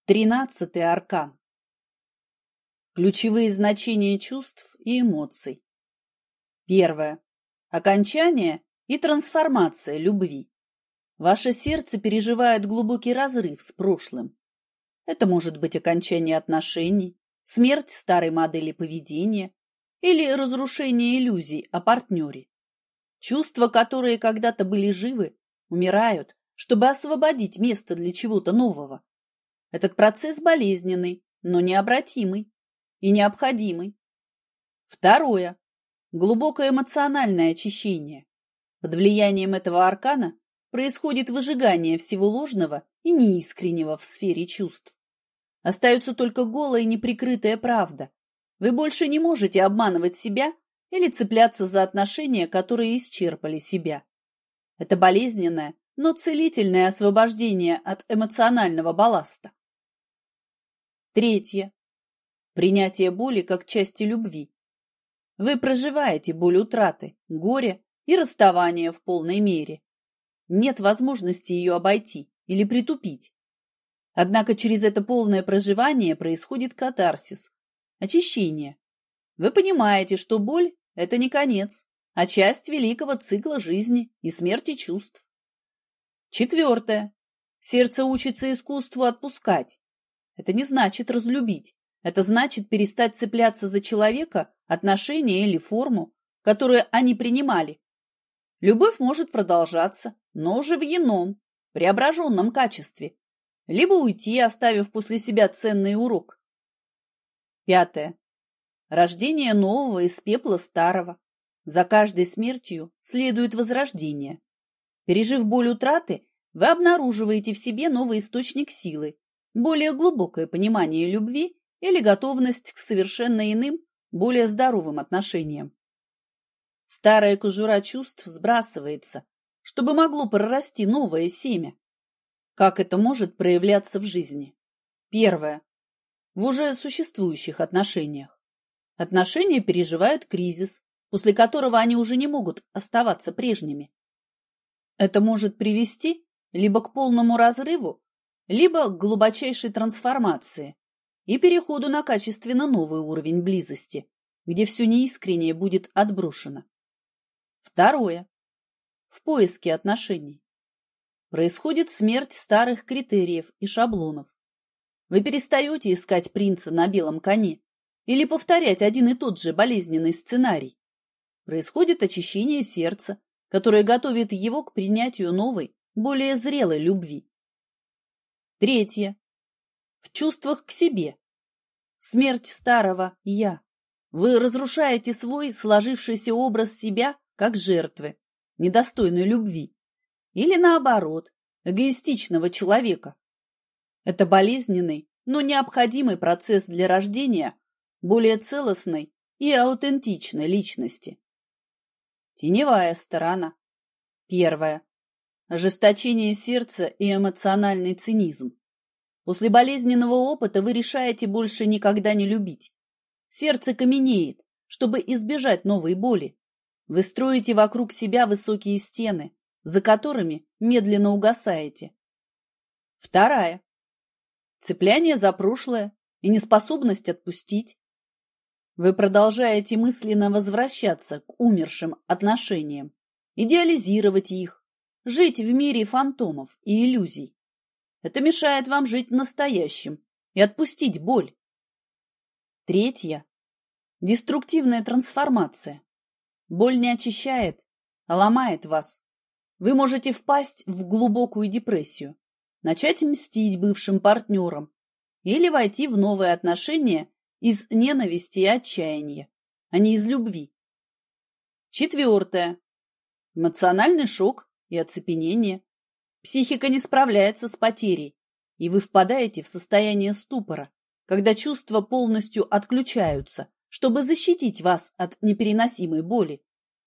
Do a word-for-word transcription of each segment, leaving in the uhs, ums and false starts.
Тринадцатый аркан. Ключевые значения чувств и эмоций. Первое. Окончание и трансформация любви. Ваше сердце переживает глубокий разрыв с прошлым. Это может быть окончание отношений, смерть старой модели поведения или разрушение иллюзий о партнере. Чувства, которые когда-то были живы, умирают, чтобы освободить место для чего-то нового. Этот процесс болезненный, но необратимый и необходимый. Второе. Глубокое эмоциональное очищение. Под влиянием этого аркана происходит выжигание всего ложного и неискреннего в сфере чувств. Остается только голая неприкрытая правда. Вы больше не можете обманывать себя или цепляться за отношения, которые исчерпали себя. Это болезненное, но целительное освобождение от эмоционального балласта. Третье. Принятие боли как части любви. Вы проживаете боль утраты, горя и расставания в полной мере. Нет возможности ее обойти или притупить. Однако через это полное проживание происходит катарсис, очищение. Вы понимаете, что боль – это не конец, а часть великого цикла жизни и смерти чувств. Четвертое. Сердце учится искусству отпускать. Это не значит разлюбить. Это значит перестать цепляться за человека, отношения или форму, которую они принимали. Любовь может продолжаться, но уже в ином, преображенном качестве, либо уйти, оставив после себя ценный урок. Пятое. Рождение нового из пепла старого. За каждой смертью следует возрождение. Пережив боль утраты, вы обнаруживаете в себе новый источник силы, более глубокое понимание любви или готовность к совершенно иным, более здоровым отношениям. Старая кожура чувств сбрасывается, чтобы могло прорасти новое семя. Как это может проявляться в жизни? Первое. В уже существующих отношениях. Отношения переживают кризис, после которого они уже не могут оставаться прежними. Это может привести либо к полному разрыву, либо к глубочайшей трансформации и переходу на качественно новый уровень близости, где все неискреннее будет отброшено. Второе. В поиске отношений. Происходит смерть старых критериев и шаблонов. Вы перестаете искать принца на белом коне или повторять один и тот же болезненный сценарий. Происходит очищение сердца, которое готовит его к принятию новой, более зрелой любви. Третье. В чувствах к себе. Смерть старого «я». Вы разрушаете свой сложившийся образ себя как жертвы, недостойной любви, или наоборот, эгоистичного человека. Это болезненный, но необходимый процесс для рождения более целостной и аутентичной личности. Теневая сторона. Первое. Ожесточение сердца и эмоциональный цинизм. После болезненного опыта вы решаете больше никогда не любить. Сердце каменеет, чтобы избежать новой боли. Вы строите вокруг себя высокие стены, за которыми медленно угасаете. Вторая. Цепляние за прошлое и неспособность отпустить. Вы продолжаете мысленно возвращаться к умершим отношениям, идеализировать их, жить в мире фантомов и иллюзий. Это мешает вам жить настоящим и отпустить боль. Третья. Деструктивная трансформация. Боль не очищает, а ломает вас. Вы можете впасть в глубокую депрессию, начать мстить бывшим партнерам или войти в новые отношения из ненависти и отчаяния, а не из любви. Четвертое. Эмоциональный шок и оцепенение. Психика не справляется с потерей, и вы впадаете в состояние ступора, когда чувства полностью отключаются, чтобы защитить вас от непереносимой боли.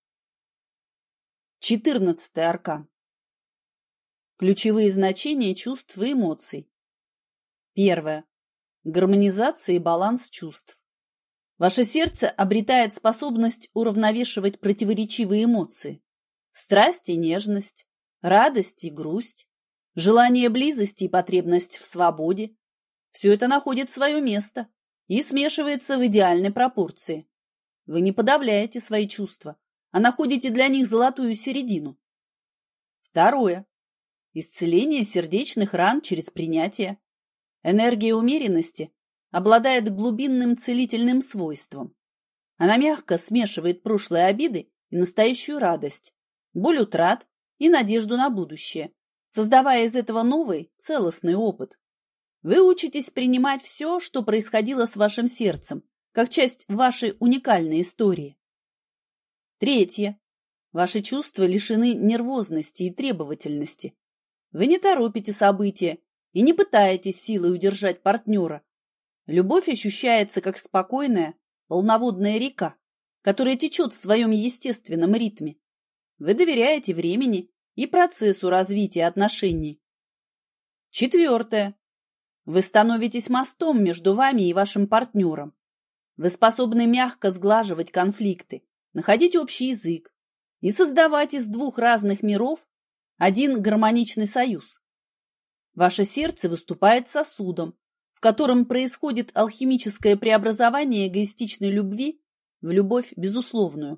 Четырнадцатый аркан. Ключевые значения чувств и эмоций. Первое. Гармонизация и баланс чувств. Ваше сердце обретает способность уравновешивать противоречивые эмоции. Страсть и нежность, радость и грусть, желание близости и потребность в свободе. Все это находит свое место и смешивается в идеальной пропорции. Вы не подавляете свои чувства, а находите для них золотую середину. Второе. Исцеление сердечных ран через принятие. Энергия умеренности обладает глубинным целительным свойством. Она мягко смешивает прошлые обиды и настоящую радость, боль утрат и надежду на будущее, создавая из этого новый, целостный опыт. Вы учитесь принимать все, что происходило с вашим сердцем, как часть вашей уникальной истории. Третье. Ваши чувства лишены нервозности и требовательности. Вы не торопите события и не пытаетесь силой удержать партнера. Любовь ощущается как спокойная, полноводная река, которая течет в своем естественном ритме. Вы доверяете времени и процессу развития отношений. Четвертое. Вы становитесь мостом между вами и вашим партнером. Вы способны мягко сглаживать конфликты, находить общий язык и создавать из двух разных миров один гармоничный союз. Ваше сердце выступает сосудом, в котором происходит алхимическое преобразование эгоистичной любви в любовь безусловную.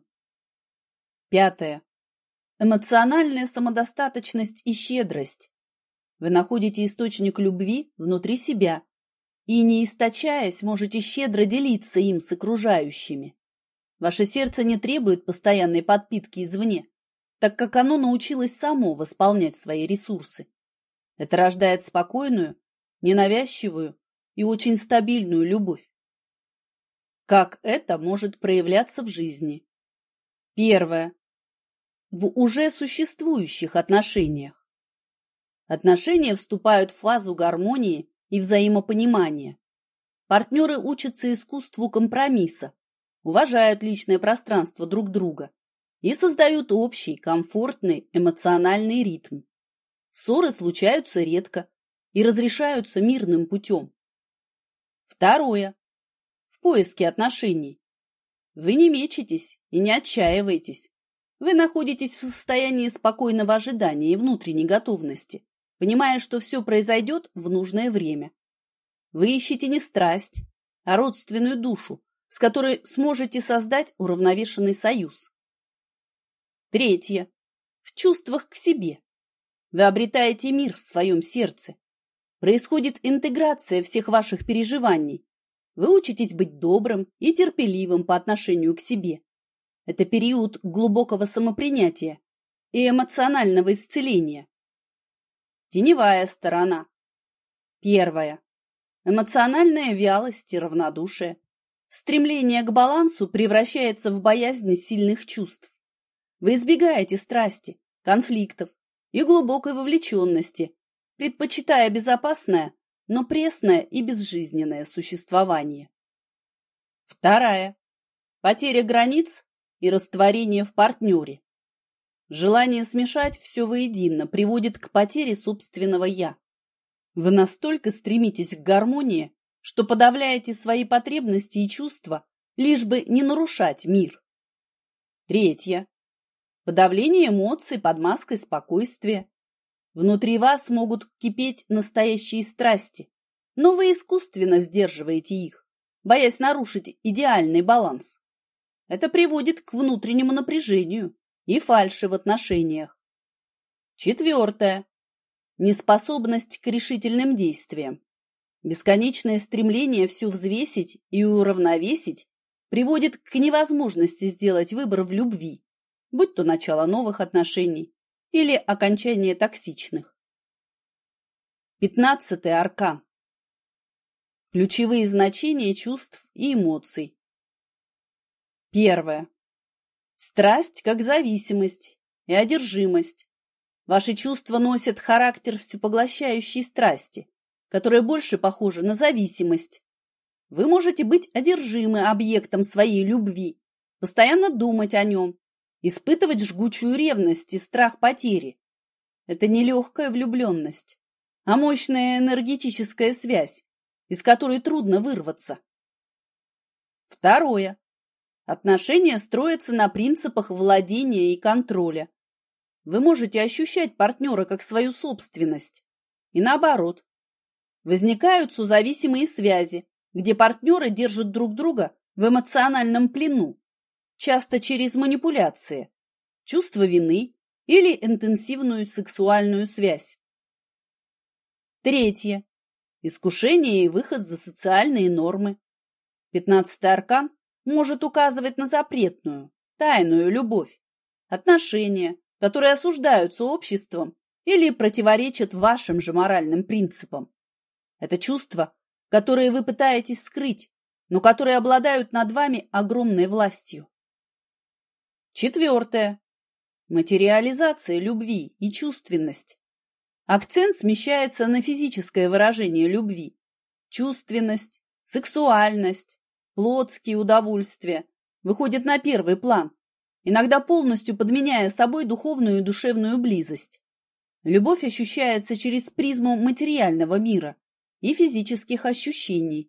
Пятое. Эмоциональная самодостаточность и щедрость. Вы находите источник любви внутри себя и, не источаясь, можете щедро делиться им с окружающими. Ваше сердце не требует постоянной подпитки извне, так как оно научилось само восполнять свои ресурсы. Это рождает спокойную, ненавязчивую и очень стабильную любовь. Как это может проявляться в жизни? Первое. В уже существующих отношениях. Отношения вступают в фазу гармонии и взаимопонимания. Партнеры учатся искусству компромисса, уважают личное пространство друг друга и создают общий, комфортный эмоциональный ритм. Ссоры случаются редко и разрешаются мирным путем. Второе. В поиске отношений. Вы не мечетесь и не отчаиваетесь. Вы находитесь в состоянии спокойного ожидания и внутренней готовности, понимая, что все произойдет в нужное время. Вы ищете не страсть, а родственную душу, с которой сможете создать уравновешенный союз. Третье. В чувствах к себе. Вы обретаете мир в своем сердце. Происходит интеграция всех ваших переживаний. Вы учитесь быть добрым и терпеливым по отношению к себе. Это период глубокого самопринятия и эмоционального исцеления. Теневая сторона. Первая. Эмоциональная вялость и равнодушие. Стремление к балансу превращается в боязнь сильных чувств. Вы избегаете страсти, конфликтов и глубокой вовлеченности, предпочитая безопасное, но пресное и безжизненное существование. Вторая. Потеря границ и растворение в партнере. Желание смешать все воедино приводит к потере собственного «я». Вы настолько стремитесь к гармонии, что подавляете свои потребности и чувства, лишь бы не нарушать мир. Третье. Подавление эмоций под маской спокойствия. Внутри вас могут кипеть настоящие страсти, но вы искусственно сдерживаете их, боясь нарушить идеальный баланс. Это приводит к внутреннему напряжению и фальши в отношениях. Четвертое. Неспособность к решительным действиям. Бесконечное стремление все взвесить и уравновесить приводит к невозможности сделать выбор в любви, будь то начало новых отношений или окончание токсичных. Пятнадцатый аркан. Ключевые значения чувств и эмоций. Первое. Страсть как зависимость и одержимость. Ваши чувства носят характер всепоглощающей страсти, которая больше похожа на зависимость. Вы можете быть одержимы объектом своей любви, постоянно думать о нем, испытывать жгучую ревность и страх потери. Это не легкая влюбленность, а мощная энергетическая связь, из которой трудно вырваться. Второе. Отношения строятся на принципах владения и контроля. Вы можете ощущать партнера как свою собственность. И наоборот. Возникают созависимые связи, где партнеры держат друг друга в эмоциональном плену, часто через манипуляции, чувство вины или интенсивную сексуальную связь. Третье. Искушение и выход за социальные нормы. Пятнадцатый аркан может указывать на запретную, тайную любовь, отношения, которые осуждаются обществом или противоречат вашим же моральным принципам. Это чувства, которые вы пытаетесь скрыть, но которые обладают над вами огромной властью. Четвертое. Материализация любви и чувственность. Акцент смещается на физическое выражение любви. Чувственность, сексуальность, плотские удовольствия выходят на первый план, иногда полностью подменяя собой духовную и душевную близость. Любовь ощущается через призму материального мира и физических ощущений.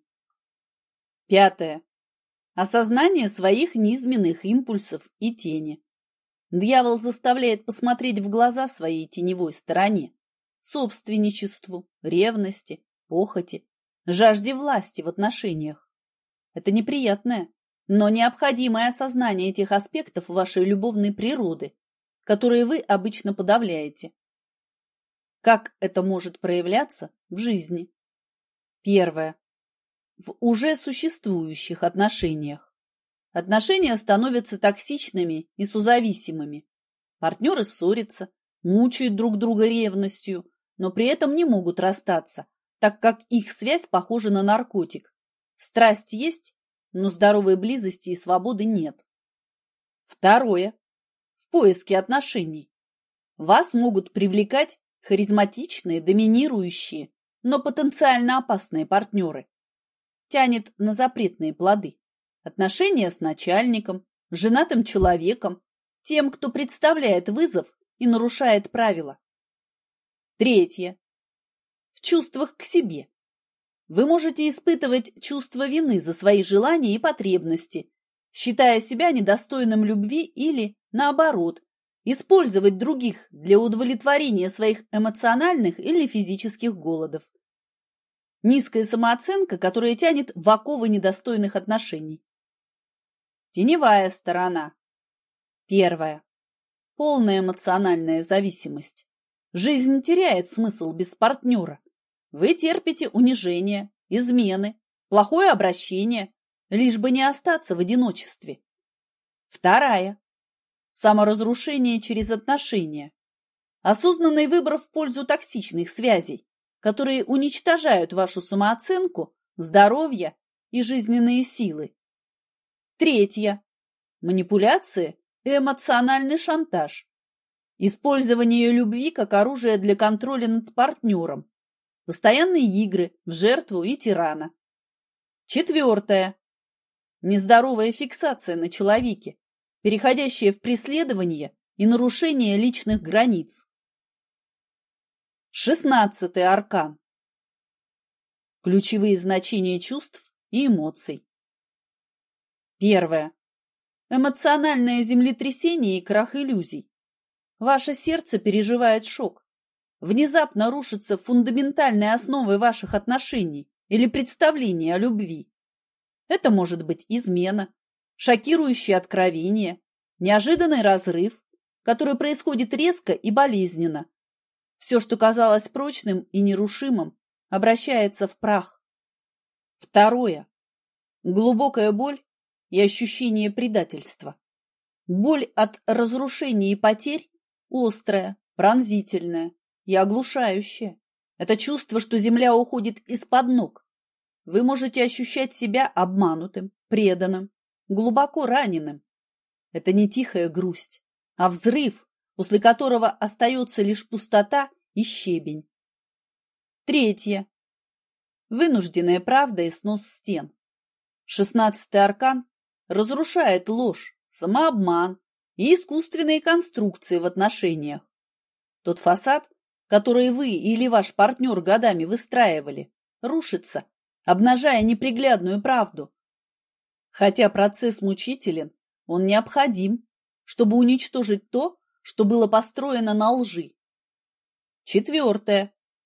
Пятое. Осознание своих низменных импульсов и тени. Дьявол заставляет посмотреть в глаза своей теневой стороне, собственничеству, ревности, похоти, жажде власти в отношениях. Это неприятное, но необходимое осознание этих аспектов вашей любовной природы, которые вы обычно подавляете. Как это может проявляться в жизни? Первое. В уже существующих отношениях. Отношения становятся токсичными и созависимыми. Партнеры ссорятся, мучают друг друга ревностью, но при этом не могут расстаться, так как их связь похожа на наркотик. Страсть есть, но здоровой близости и свободы нет. Второе. В поиске отношений. Вас могут привлекать харизматичные, доминирующие, но потенциально опасные партнеры. Тянет на запретные плоды. Отношения с начальником, женатым человеком, тем, кто представляет вызов и нарушает правила. Третье. В чувствах к себе. Вы можете испытывать чувство вины за свои желания и потребности, считая себя недостойным любви или, наоборот, использовать других для удовлетворения своих эмоциональных или физических голодов. Низкая самооценка, которая тянет в оковы недостойных отношений. Теневая сторона. Первая. Полная эмоциональная зависимость. Жизнь теряет смысл без партнера. Вы терпите унижение, измены, плохое обращение, лишь бы не остаться в одиночестве. Вторая. Саморазрушение через отношения. Осознанный выбор в пользу токсичных связей, которые уничтожают вашу самооценку, здоровье и жизненные силы. Третье. Манипуляции и эмоциональный шантаж. Использование любви как оружия для контроля над партнером. Постоянные игры в жертву и тирана. Четвертое. Нездоровая фиксация на человеке, переходящая в преследование и нарушение личных границ. Шестнадцатый аркан. Ключевые значения чувств и эмоций. Первое. Эмоциональное землетрясение и крах иллюзий. Ваше сердце переживает шок. Внезапно рушатся фундаментальные основы ваших отношений или представления о любви. Это может быть измена, шокирующее откровение, неожиданный разрыв, который происходит резко и болезненно. Все, что казалось прочным и нерушимым, обращается в прах. Второе. Глубокая боль и ощущение предательства. Боль от разрушения и потерь острая, пронзительная и оглушающая. Это чувство, что земля уходит из-под ног. Вы можете ощущать себя обманутым, преданным, глубоко раненым. Это не тихая грусть, а взрыв, после которого остается лишь пустота и щебень. Третье. Вынужденная правда и снос стен. Шестнадцатый аркан разрушает ложь, самообман и искусственные конструкции в отношениях. Тот фасад, который вы или ваш партнер годами выстраивали, рушится, обнажая неприглядную правду. Хотя процесс мучителен, он необходим, чтобы уничтожить то, что было построено на лжи. Четвертое.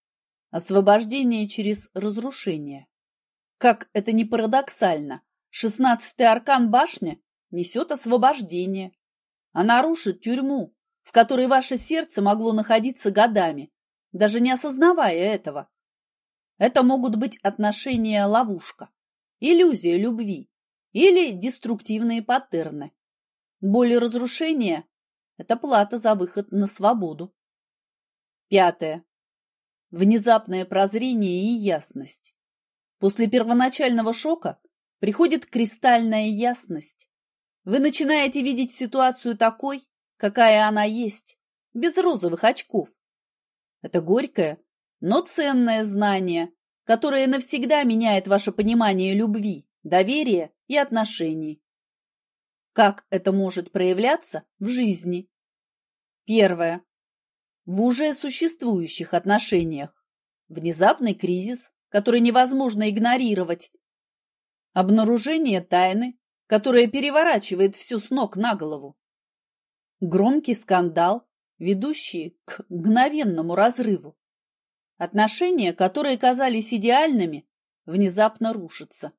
Освобождение через разрушение. Как это ни парадоксально, шестнадцатый аркан башня несет освобождение. Она рушит тюрьму, в которой ваше сердце могло находиться годами, даже не осознавая этого. Это могут быть отношения-ловушка, иллюзия любви или деструктивные паттерны. Боль и разрушение – это плата за выход на свободу. Пятое. Внезапное прозрение и ясность. После первоначального шока приходит кристальная ясность. Вы начинаете видеть ситуацию такой, какая она есть, без розовых очков. Это горькое, но ценное знание, которое навсегда меняет ваше понимание любви, доверия и отношений. Как это может проявляться в жизни? Первое. В уже существующих отношениях. Внезапный кризис, который невозможно игнорировать. Обнаружение тайны, которая переворачивает все с ног на голову. Громкий скандал, ведущий к мгновенному разрыву. Отношения, которые казались идеальными, внезапно рушатся.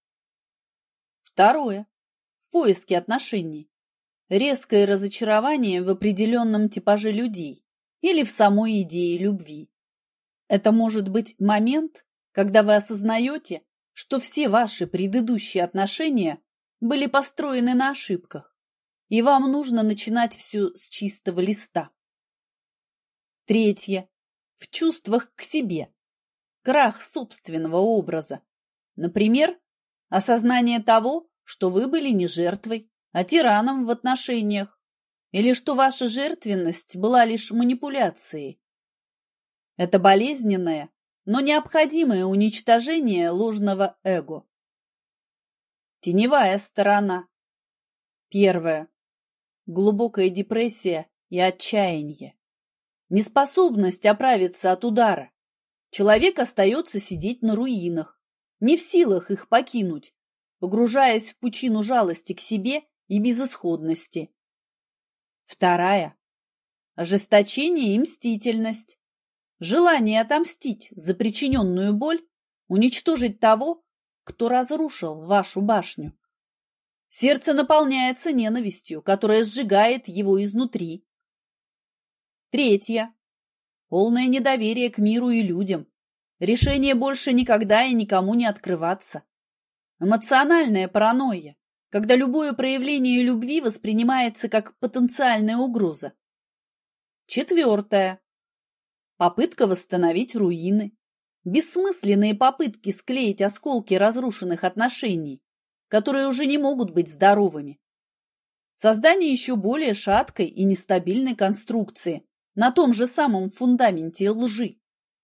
Второе. В поиске отношений. Резкое разочарование в определенном типаже людей или в самой идее любви. Это может быть момент, когда вы осознаете, что все ваши предыдущие отношения были построены на ошибках, и вам нужно начинать все с чистого листа. Третье. В чувствах к себе. Крах собственного образа. Например, осознание того, что вы были не жертвой, а тираном в отношениях, или что ваша жертвенность была лишь манипуляцией. Это болезненное, но необходимое уничтожение ложного эго. Теневая сторона. Первое. Глубокая депрессия и отчаяние. Неспособность оправиться от удара. Человек остается сидеть на руинах, не в силах их покинуть, погружаясь в пучину жалости к себе и безысходности. Вторая. Ожесточение и мстительность. Желание отомстить за причиненную боль, уничтожить того, кто разрушил вашу башню. Сердце наполняется ненавистью, которая сжигает его изнутри. Третье. Полное недоверие к миру и людям. Решение больше никогда и никому не открываться. Эмоциональная паранойя, когда любое проявление любви воспринимается как потенциальная угроза. Четвертое. Попытка восстановить руины. Бессмысленные попытки склеить осколки разрушенных отношений, которые уже не могут быть здоровыми. Создание еще более шаткой и нестабильной конструкции на том же самом фундаменте лжи.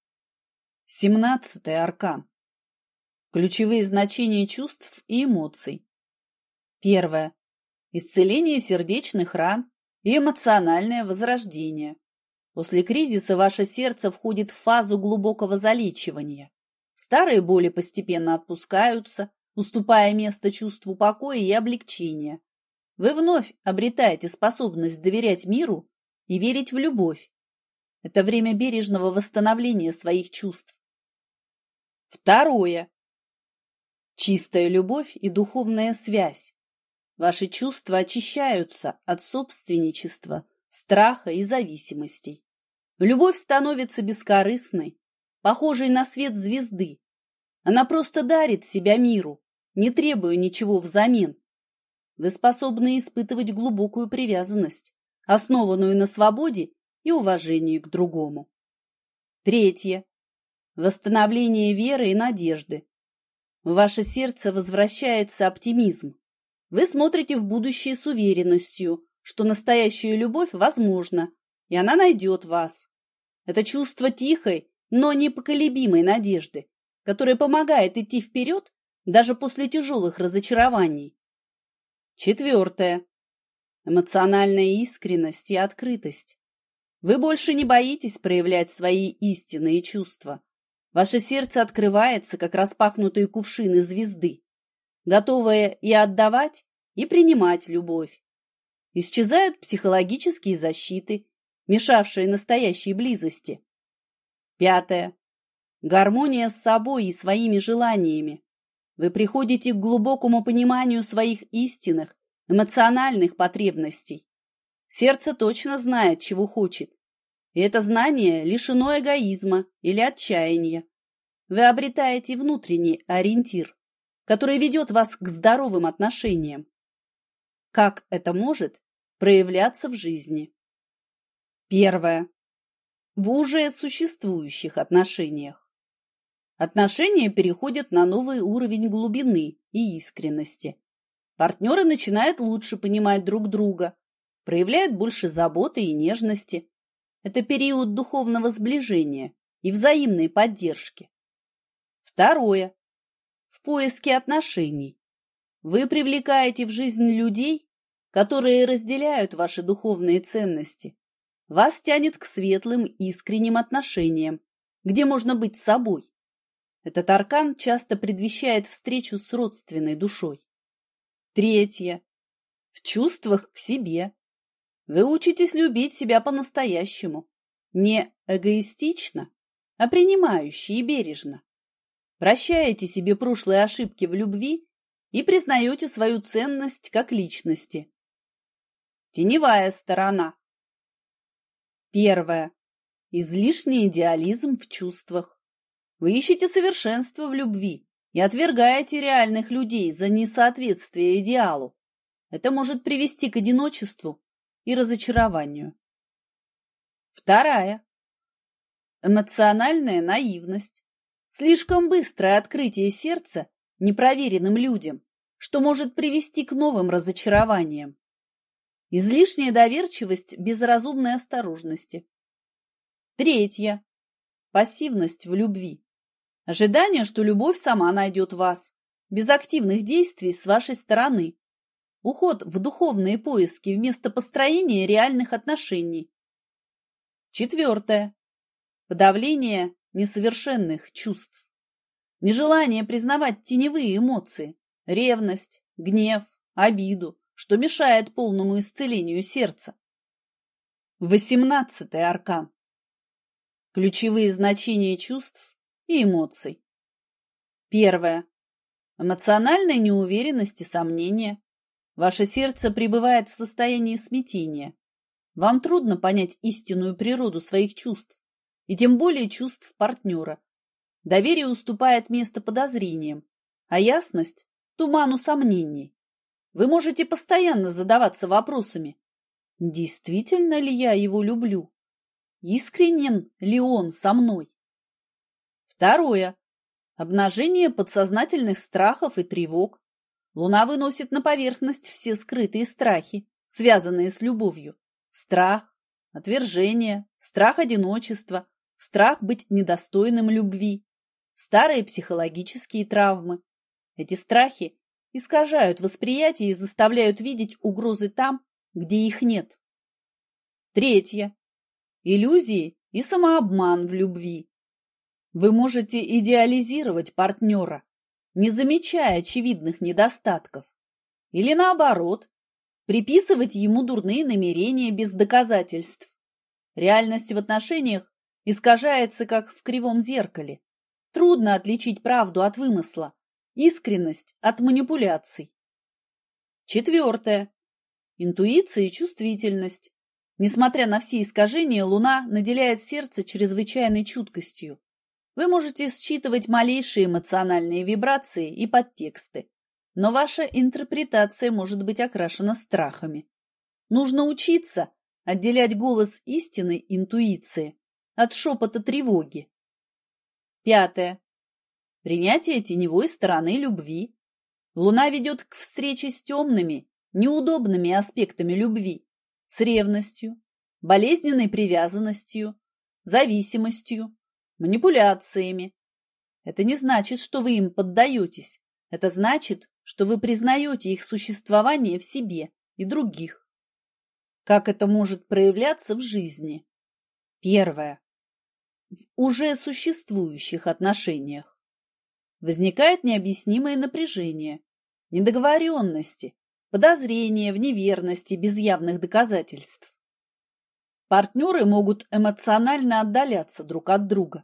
Семнадцатый аркан. Ключевые значения чувств и эмоций. Первое. Исцеление сердечных ран и эмоциональное возрождение. После кризиса ваше сердце входит в фазу глубокого залечивания. Старые боли постепенно отпускаются, уступая место чувству покоя и облегчения. Вы вновь обретаете способность доверять миру и верить в любовь. Это время бережного восстановления своих чувств. Второе. Чистая любовь и духовная связь. Ваши чувства очищаются от собственничества, страха и зависимостей. Любовь становится бескорыстной, похожей на свет звезды. Она просто дарит себя миру, не требуя ничего взамен. Вы способны испытывать глубокую привязанность, основанную на свободе и уважении к другому. Третье. Восстановление веры и надежды. В ваше сердце возвращается оптимизм. Вы смотрите в будущее с уверенностью, что настоящая любовь возможна, и она найдет вас. Это чувство тихой, но непоколебимой надежды, которая помогает идти вперед даже после тяжелых разочарований. Четвертое. Эмоциональная искренность и открытость. Вы больше не боитесь проявлять свои истинные чувства. Ваше сердце открывается, как распахнутые кувшины звезды, готовое и отдавать, и принимать любовь. Исчезают психологические защиты, мешавшие настоящей близости. Пятое. гармония с собой и своими желаниями. Вы приходите к глубокому пониманию своих истинных, эмоциональных потребностей. Сердце точно знает, чего хочет. И это знание лишено эгоизма или отчаяния. Вы обретаете внутренний ориентир, который ведет вас к здоровым отношениям. Как это может проявляться в жизни? Первое. В уже существующих отношениях. Отношения переходят на новый уровень глубины и искренности. Партнеры начинают лучше понимать друг друга, проявляют больше заботы и нежности. Это период духовного сближения и взаимной поддержки. Второе. В поиске отношений. Вы привлекаете в жизнь людей, которые разделяют ваши духовные ценности. Вас тянет к светлым, искренним отношениям, где можно быть собой. Этот аркан часто предвещает встречу с родственной душой. Третье. В чувствах к себе. Вы учитесь любить себя по-настоящему, не эгоистично, а принимающе и бережно. Прощаете себе прошлые ошибки в любви и признаете свою ценность как личности. Теневая сторона. Первое. Излишний идеализм в чувствах. Вы ищете совершенство в любви и отвергаете реальных людей за несоответствие идеалу. Это может привести к одиночеству и разочарованию. Вторая. Эмоциональная наивность. Слишком быстрое открытие сердца непроверенным людям, что может привести к новым разочарованиям. Излишняя доверчивость без разумной осторожности. Третье. Пассивность в любви. Ожидание, что любовь сама найдет вас, без активных действий с вашей стороны. Уход в духовные поиски вместо построения реальных отношений. Четвертое. Подавление несовершенных чувств. Нежелание признавать теневые эмоции, ревность, гнев, обиду, что мешает полному исцелению сердца. Восемнадцатый аркан. Ключевые значения чувств и эмоций. Первое. Эмоциональная неуверенность и сомнения. Ваше сердце пребывает в состоянии смятения. Вам трудно понять истинную природу своих чувств, и тем более чувств партнера. Доверие уступает место подозрениям, а ясность – туману сомнений. Вы можете постоянно задаваться вопросами: действительно ли я его люблю? Искренен ли он со мной? Второе. Обнажение подсознательных страхов и тревог. Луна выносит на поверхность все скрытые страхи, связанные с любовью. Страх, отвержение, страх одиночества, страх быть недостойным любви, старые психологические травмы. Эти страхи искажают восприятие и заставляют видеть угрозы там, где их нет. Третье. Иллюзии и самообман в любви. Вы можете идеализировать партнера, не замечая очевидных недостатков, или наоборот, приписывать ему дурные намерения без доказательств. Реальность в отношениях искажается, как в кривом зеркале. Трудно отличить правду от вымысла, искренность от манипуляций. Четвертое. Интуиция и чувствительность. Несмотря на все искажения, Луна наделяет сердце чрезвычайной чуткостью. Вы можете считывать малейшие эмоциональные вибрации и подтексты, но ваша интерпретация может быть окрашена страхами. Нужно учиться отделять голос истинной интуиции от шепота тревоги. Пятое. Принятие теневой стороны любви. Луна ведет к встрече с темными, неудобными аспектами любви, с ревностью, болезненной привязанностью, зависимостью, манипуляциями. Это не значит, что вы им поддаетесь. Это значит, что вы признаете их существование в себе и других. Как это может проявляться в жизни? Первое. В уже существующих отношениях. Возникает необъяснимое напряжение, недоговоренности, подозрения в неверности без явных доказательств. Партнеры могут эмоционально отдаляться друг от друга.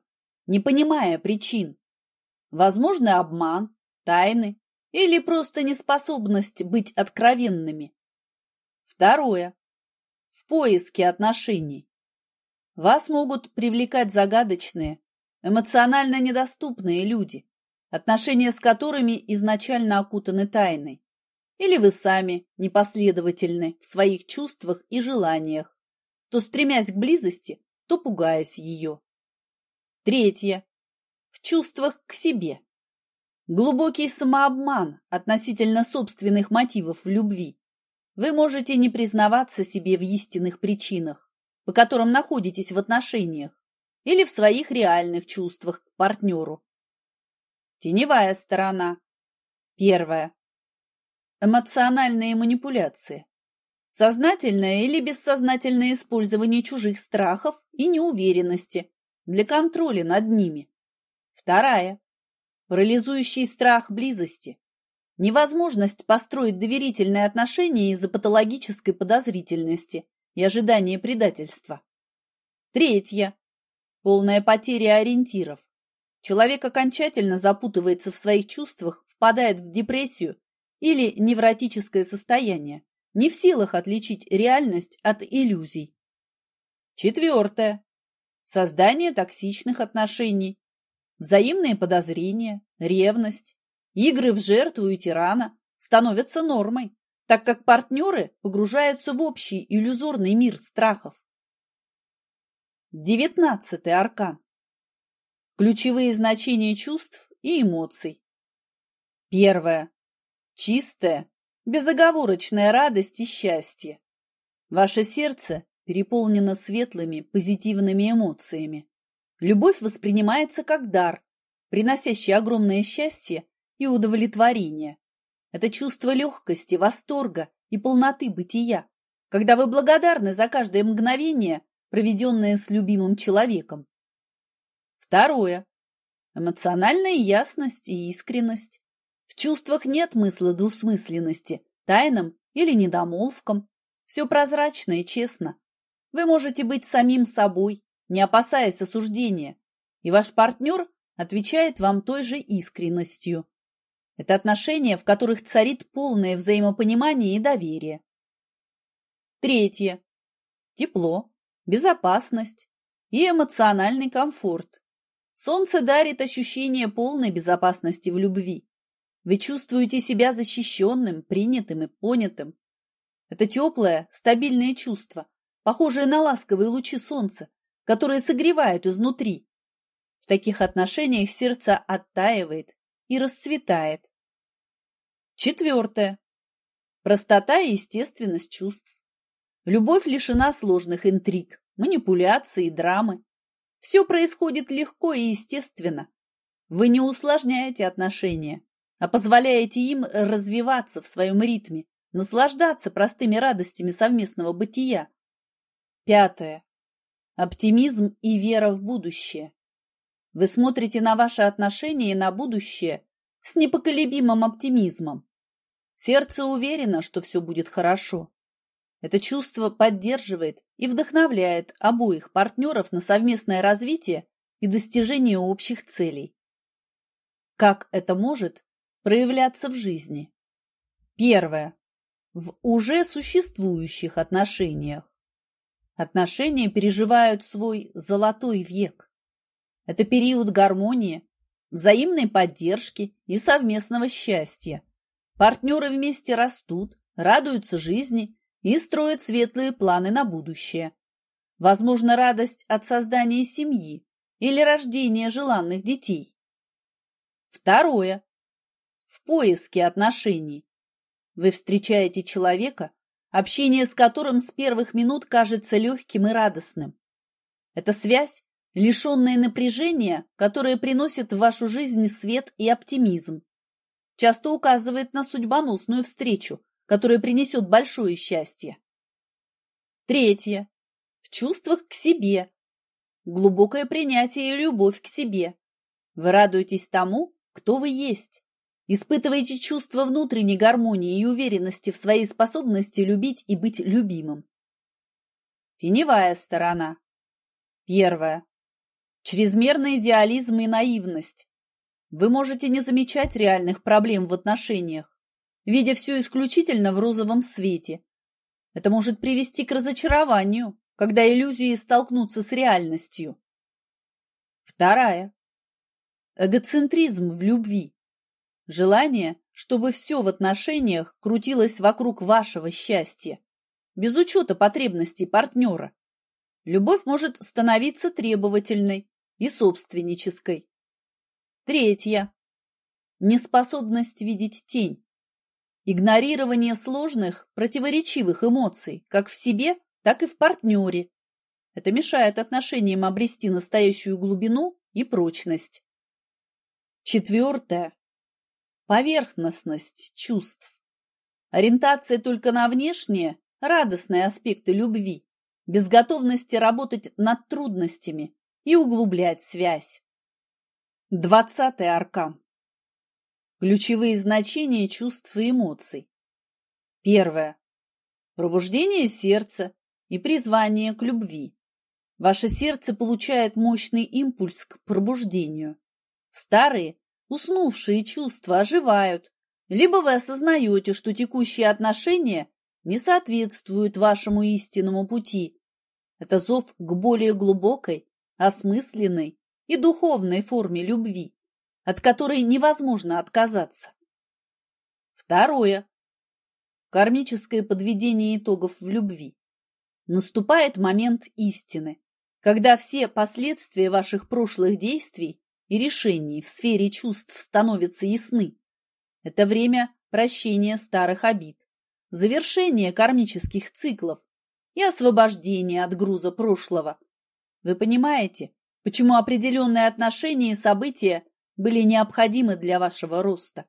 не понимая причин. Возможный обман, тайны или просто неспособность быть откровенными. Второе. В поиске отношений. Вас могут привлекать загадочные, эмоционально недоступные люди, отношения с которыми изначально окутаны тайной. Или вы сами непоследовательны в своих чувствах и желаниях, то стремясь к близости, то пугаясь ее. Третье. В чувствах к себе. Глубокий самообман относительно собственных мотивов в любви. Вы можете не признаваться себе в истинных причинах, по которым находитесь в отношениях, или в своих реальных чувствах к партнеру. Теневая сторона. Первое. Эмоциональные манипуляции. Сознательное или бессознательное использование чужих страхов и неуверенности для контроля над ними. Вторая. Парализующий страх близости. Невозможность построить доверительные отношения из-за патологической подозрительности и ожидания предательства. Третье. Полная потеря ориентиров. Человек окончательно запутывается в своих чувствах, впадает в депрессию или невротическое состояние, не в силах отличить реальность от иллюзий. Четвертое. Создание токсичных отношений. Взаимные подозрения, ревность, игры в жертву и тирана становятся нормой, так как партнеры погружаются в общий иллюзорный мир страхов. Девятнадцатый аркан. Ключевые значения чувств и эмоций. Первое. Чистая, безоговорочная радость и счастье. Ваше сердце переполнено светлыми, позитивными эмоциями. Любовь воспринимается как дар, приносящий огромное счастье и удовлетворение. Это чувство легкости, восторга и полноты бытия, когда вы благодарны за каждое мгновение, проведенное с любимым человеком. Второе. Эмоциональная ясность и искренность. В чувствах нет смысла двусмысленности, тайнам или недомолвкам. Все прозрачно и честно. Вы можете быть самим собой, не опасаясь осуждения, и ваш партнер отвечает вам той же искренностью. Это отношения, в которых царит полное взаимопонимание и доверие. Третье. Тепло, безопасность и эмоциональный комфорт. Солнце дарит ощущение полной безопасности в любви. Вы чувствуете себя защищенным, принятым и понятым. Это теплое, стабильное чувство, похожее на ласковые лучи солнца, которые согревают изнутри. В таких отношениях сердце оттаивает и расцветает. Четвертое. Простота и естественность чувств. Любовь лишена сложных интриг, манипуляций и драмы. Все происходит легко и естественно. Вы не усложняете отношения, а позволяете им развиваться в своем ритме, наслаждаться простыми радостями совместного бытия. Пятое. Оптимизм и вера в будущее. Вы смотрите на ваши отношения и на будущее с непоколебимым оптимизмом. Сердце уверено, что все будет хорошо. Это чувство поддерживает и вдохновляет обоих партнеров на совместное развитие и достижение общих целей. Как это может проявляться в жизни? Первое. В уже существующих отношениях. Отношения переживают свой золотой век. Это период гармонии, взаимной поддержки и совместного счастья. Партнеры вместе растут, радуются жизни и строят светлые планы на будущее. Возможно, радость от создания семьи или рождения желанных детей. Второе. В поиске отношений. Вы встречаете человека, общение с которым с первых минут кажется легким и радостным. Это связь, лишенная напряжения, которая приносит в вашу жизнь свет и оптимизм. Часто указывает на судьбоносную встречу, которая принесет большое счастье. Третье. В чувствах к себе. Глубокое принятие и любовь к себе. Вы радуетесь тому, кто вы есть. Испытываете чувство внутренней гармонии и уверенности в своей способности любить и быть любимым. Теневая сторона. Первое. Чрезмерный идеализм и наивность. Вы можете не замечать реальных проблем в отношениях, видя все исключительно в розовом свете. Это может привести к разочарованию, когда иллюзии столкнутся с реальностью. Вторая. Эгоцентризм в любви. Желание, чтобы все в отношениях крутилось вокруг вашего счастья, без учета потребностей партнера. Любовь может становиться требовательной и собственнической. Третья. Неспособность видеть тень. Игнорирование сложных, противоречивых эмоций как в себе, так и в партнере. Это мешает отношениям обрести настоящую глубину и прочность. Четвертое. Поверхностность чувств. Ориентация только на внешние, радостные аспекты любви, без готовности работать над трудностями и углублять связь. Двадцатый аркан. Ключевые значения чувств и эмоций. Первое. Пробуждение сердца и призвание к любви. Ваше сердце получает мощный импульс к пробуждению. Старые, уснувшие чувства оживают, либо вы осознаете, что текущие отношения не соответствуют вашему истинному пути. Это зов к более глубокой, осмысленной и духовной форме любви, от которой невозможно отказаться. Второе. Кармическое подведение итогов в любви. Наступает момент истины, когда все последствия ваших прошлых действий и решений в сфере чувств становятся ясны. Это время прощения старых обид, завершения кармических циклов и освобождения от груза прошлого. Вы понимаете, почему определенные отношения и события были необходимы для вашего роста.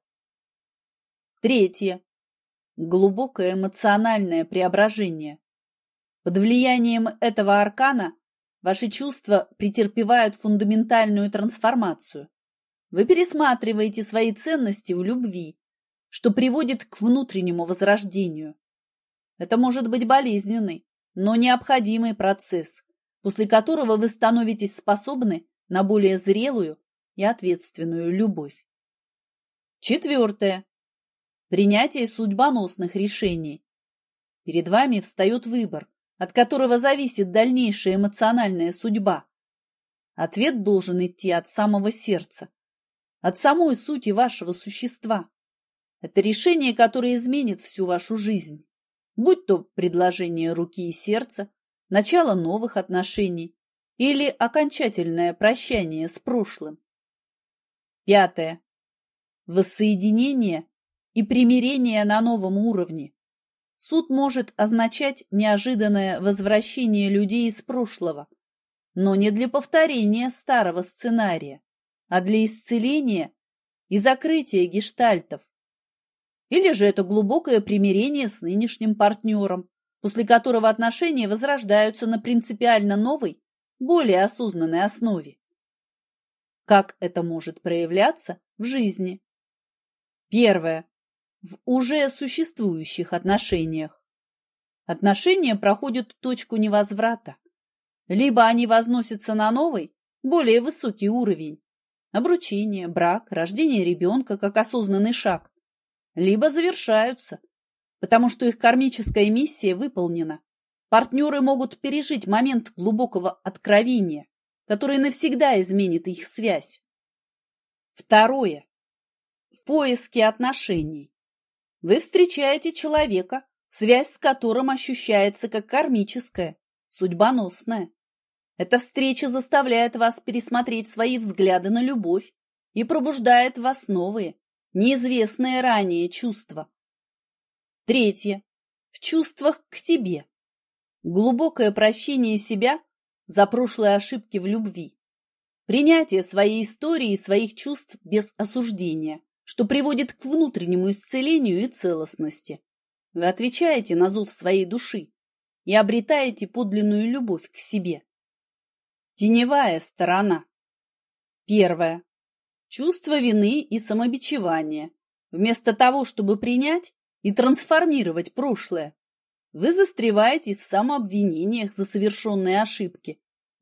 Третье. Глубокое эмоциональное преображение. Под влиянием этого аркана ваши чувства претерпевают фундаментальную трансформацию. Вы пересматриваете свои ценности в любви, что приводит к внутреннему возрождению. Это может быть болезненный, но необходимый процесс, после которого вы становитесь способны на более зрелую и ответственную любовь. Четвертое. Принятие судьбоносных решений. Перед вами встает выбор, от которого зависит дальнейшая эмоциональная судьба. Ответ должен идти от самого сердца, от самой сути вашего существа. Это решение, которое изменит всю вашу жизнь, будь то предложение руки и сердца, начало новых отношений или окончательное прощание с прошлым. Пятое. Воссоединение и примирение на новом уровне. Суд может означать неожиданное возвращение людей из прошлого, но не для повторения старого сценария, а для исцеления и закрытия гештальтов. Или же это глубокое примирение с нынешним партнером, после которого отношения возрождаются на принципиально новой, более осознанной основе. Как это может проявляться в жизни? Первое. В уже существующих отношениях. Отношения проходят точку невозврата. Либо они возносятся на новый, более высокий уровень – обручение, брак, рождение ребенка как осознанный шаг, либо завершаются, потому что их кармическая миссия выполнена. Партнеры могут пережить момент глубокого откровения, который навсегда изменит их связь. Второе. В поиске отношений. Вы встречаете человека, связь с которым ощущается как кармическая, судьбоносная. Эта встреча заставляет вас пересмотреть свои взгляды на любовь и пробуждает в вас новые, неизвестные ранее чувства. Третье. В чувствах к себе. Глубокое прощение себя за прошлые ошибки в любви. Принятие своей истории и своих чувств без осуждения, что приводит к внутреннему исцелению и целостности. Вы отвечаете на зов своей души и обретаете подлинную любовь к себе. Теневая сторона. Первое. Чувство вины и самобичевания. Вместо того, чтобы принять и трансформировать прошлое, вы застреваете в самообвинениях за совершенные ошибки,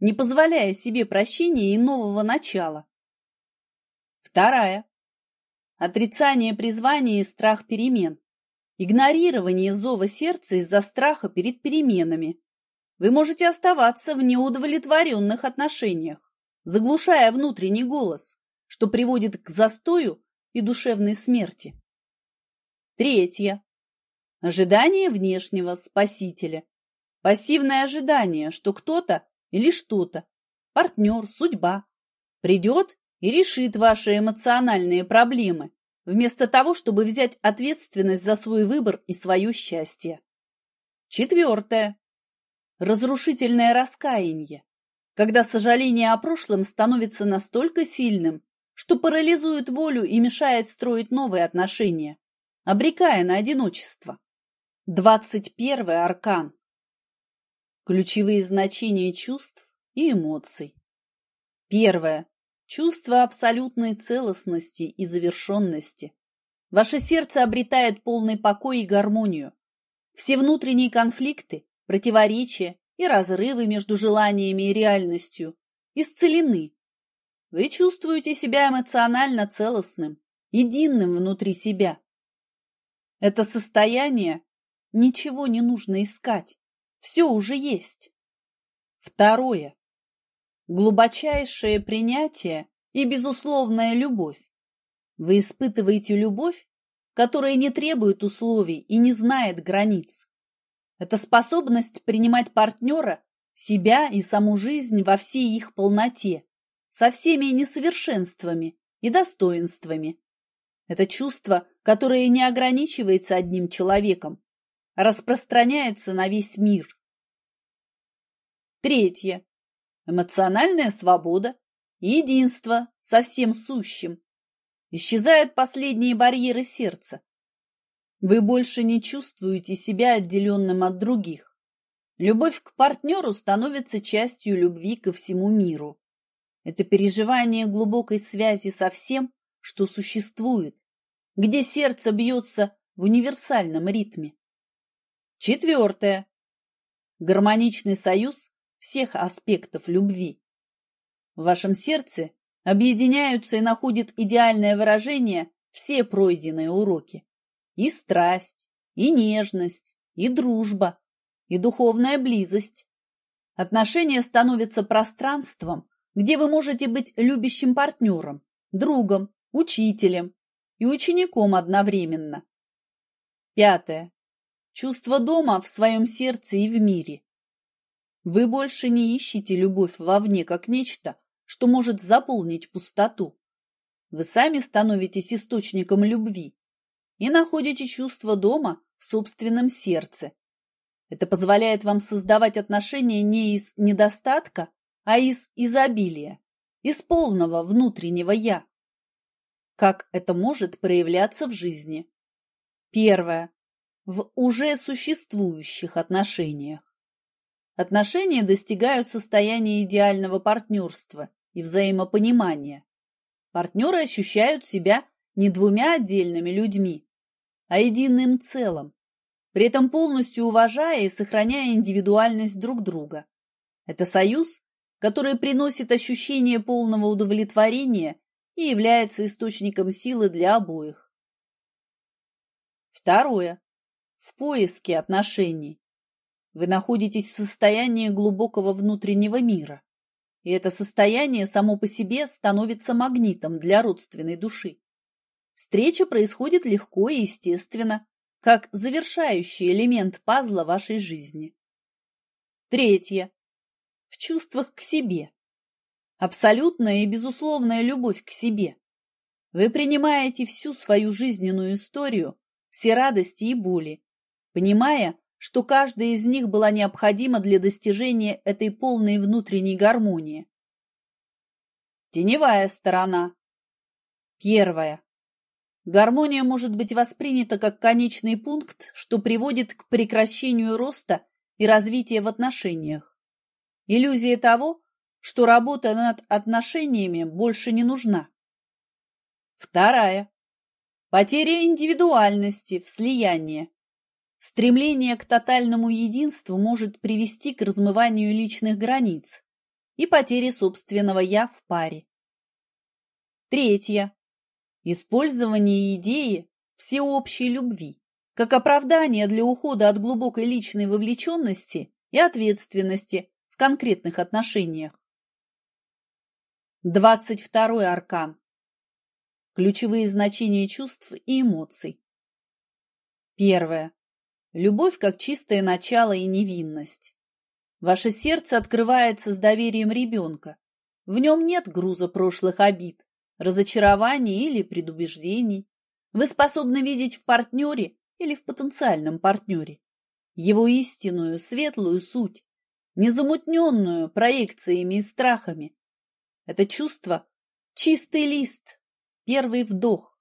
не позволяя себе прощения и нового начала. Вторая. Отрицание призвания и страх перемен. Игнорирование зова сердца из-за страха перед переменами. Вы можете оставаться в неудовлетворенных отношениях, заглушая внутренний голос, что приводит к застою и душевной смерти. Третье. Ожидание внешнего спасителя. Пассивное ожидание, что кто-то или что-то, партнер, судьба, придет и решит ваши эмоциональные проблемы, вместо того, чтобы взять ответственность за свой выбор и свое счастье. Четвертое. Разрушительное раскаяние, когда сожаление о прошлом становится настолько сильным, что парализует волю и мешает строить новые отношения, обрекая на одиночество. Двадцать первый аркан. Ключевые значения чувств и эмоций. Первое. Чувство абсолютной целостности и завершенности. Ваше сердце обретает полный покой и гармонию. Все внутренние конфликты, противоречия и разрывы между желаниями и реальностью исцелены. Вы чувствуете себя эмоционально целостным, единым внутри себя. Это состояние ничего не нужно искать, все уже есть. Второе. Глубочайшее принятие и безусловная любовь. Вы испытываете любовь, которая не требует условий и не знает границ. Это способность принимать партнера, себя и саму жизнь во всей их полноте, со всеми несовершенствами и достоинствами. Это чувство, которое не ограничивается одним человеком, а распространяется на весь мир. Третье. Эмоциональная свобода и единство со всем сущим. Исчезают последние барьеры сердца. Вы больше не чувствуете себя отделенным от других. Любовь к партнеру становится частью любви ко всему миру. Это переживание глубокой связи со всем, что существует, где сердце бьется в универсальном ритме. Четвертое. Гармоничный союз всех аспектов любви. В вашем сердце объединяются и находят идеальное выражение все пройденные уроки. И страсть, и нежность, и дружба, и духовная близость. Отношения становятся пространством, где вы можете быть любящим партнером, другом, учителем и учеником одновременно. Пятое. Чувство дома в своем сердце и в мире. Вы больше не ищете любовь вовне как нечто, что может заполнить пустоту. Вы сами становитесь источником любви и находите чувство дома в собственном сердце. Это позволяет вам создавать отношения не из недостатка, а из изобилия, из полного внутреннего «я». Как это может проявляться в жизни? Первое. В уже существующих отношениях. Отношения достигают состояния идеального партнерства и взаимопонимания. Партнеры ощущают себя не двумя отдельными людьми, а единым целым, при этом полностью уважая и сохраняя индивидуальность друг друга. Это союз, который приносит ощущение полного удовлетворения и является источником силы для обоих. Второе. В поиске отношений. Вы находитесь в состоянии глубокого внутреннего мира, и это состояние само по себе становится магнитом для родственной души. Встреча происходит легко и естественно, как завершающий элемент пазла вашей жизни. Третье. В чувствах к себе. Абсолютная и безусловная любовь к себе. Вы принимаете всю свою жизненную историю, все радости и боли, понимая, что каждая из них была необходима для достижения этой полной внутренней гармонии. Теневая сторона. Первая. Гармония может быть воспринята как конечный пункт, что приводит к прекращению роста и развития в отношениях. Иллюзия того, что работа над отношениями больше не нужна. Вторая. Потеря индивидуальности в слиянии. Стремление к тотальному единству может привести к размыванию личных границ, и потери собственного «я» в паре. Третье. Использование идеи всеобщей любви как оправдание для ухода от глубокой личной вовлеченности и ответственности в конкретных отношениях. Двадцать второй аркан. Ключевые значения чувств и эмоций. Первое. Любовь как чистое начало и невинность. Ваше сердце открывается с доверием ребенка. В нем нет груза прошлых обид, разочарований или предубеждений. Вы способны видеть в партнере или в потенциальном партнере его истинную, светлую суть, незамутненную проекциями и страхами. Это чувство – чистый лист, первый вдох.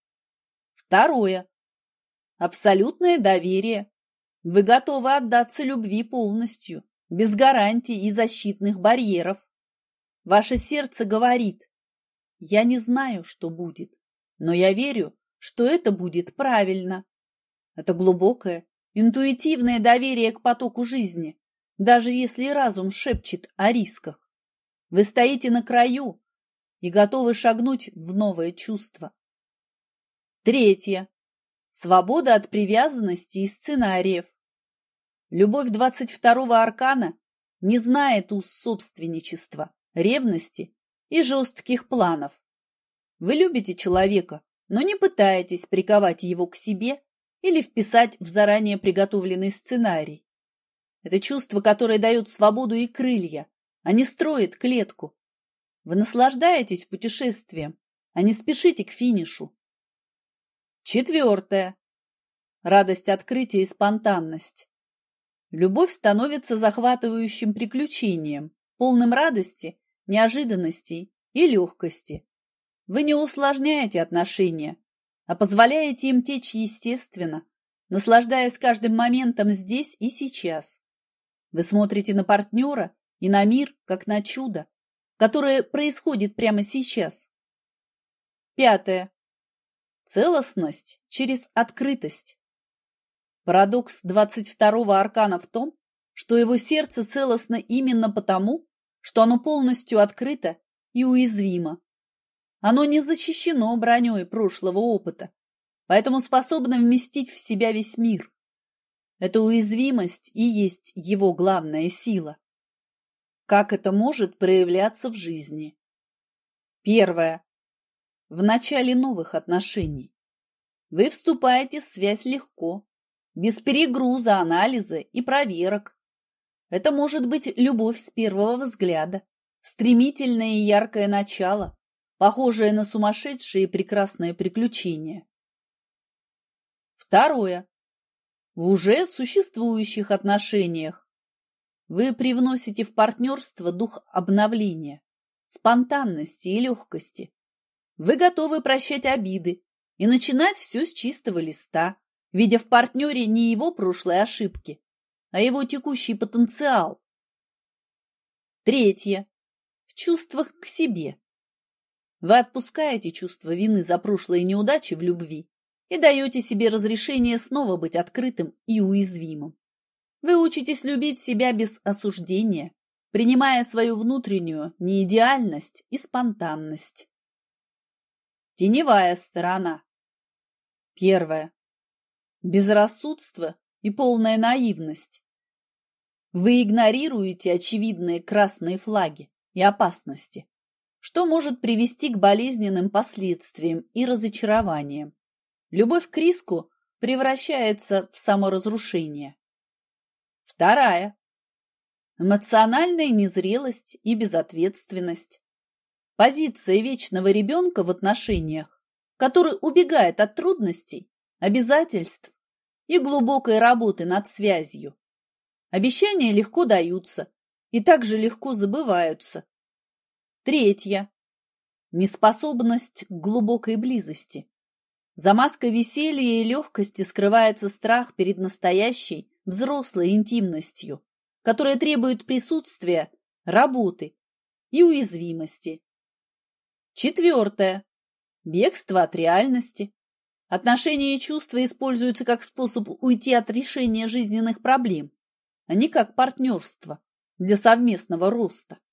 Второе. Абсолютное доверие. Вы готовы отдаться любви полностью, без гарантий и защитных барьеров. Ваше сердце говорит: «Я не знаю, что будет, но я верю, что это будет правильно». Это глубокое, интуитивное доверие к потоку жизни, даже если разум шепчет о рисках. Вы стоите на краю и готовы шагнуть в новое чувство. Третье. Свобода от привязанности и сценариев. Любовь двадцать второго аркана не знает уз собственничества, ревности и жестких планов. Вы любите человека, но не пытаетесь приковать его к себе или вписать в заранее приготовленный сценарий. Это чувство, которое дает свободу и крылья, а не строит клетку. Вы наслаждаетесь путешествием, а не спешите к финишу. Четвертое. Радость открытия и спонтанность. Любовь становится захватывающим приключением, полным радости, неожиданностей и легкости. Вы не усложняете отношения, а позволяете им течь естественно, наслаждаясь каждым моментом здесь и сейчас. Вы смотрите на партнера и на мир, как на чудо, которое происходит прямо сейчас. Пятое. Целостность через открытость. Парадокс двадцать второго аркана в том, что его сердце целостно именно потому, что оно полностью открыто и уязвимо. Оно не защищено броней прошлого опыта, поэтому способно вместить в себя весь мир. Эта уязвимость и есть его главная сила. Как это может проявляться в жизни? Первое. В начале новых отношений. Вы вступаете в связь легко, без перегруза анализа и проверок. Это может быть любовь с первого взгляда, стремительное и яркое начало, похожее на сумасшедшие и прекрасные приключения. Второе. В уже существующих отношениях вы привносите в партнерство дух обновления, спонтанности и легкости. Вы готовы прощать обиды и начинать все с чистого листа, видя в партнере не его прошлые ошибки, а его текущий потенциал. Третье. В чувствах к себе. Вы отпускаете чувство вины за прошлые неудачи в любви и даете себе разрешение снова быть открытым и уязвимым. Вы учитесь любить себя без осуждения, принимая свою внутреннюю неидеальность и спонтанность. Теневая сторона. Первое. Безрассудство и полная наивность. Вы игнорируете очевидные красные флаги и опасности, что может привести к болезненным последствиям и разочарованиям. Любовь к риску превращается в саморазрушение. Вторая. Эмоциональная незрелость и безответственность. Позиция вечного ребенка в отношениях, который убегает от трудностей, обязательств и глубокой работы над связью. Обещания легко даются и также легко забываются. Третья. Неспособность к глубокой близости. За маской веселья и легкости скрывается страх перед настоящей, взрослой интимностью, которая требует присутствия, работы и уязвимости. Четвертое. Бегство от реальности. Отношения и чувства используются как способ уйти от решения жизненных проблем, а не как партнерство для совместного роста.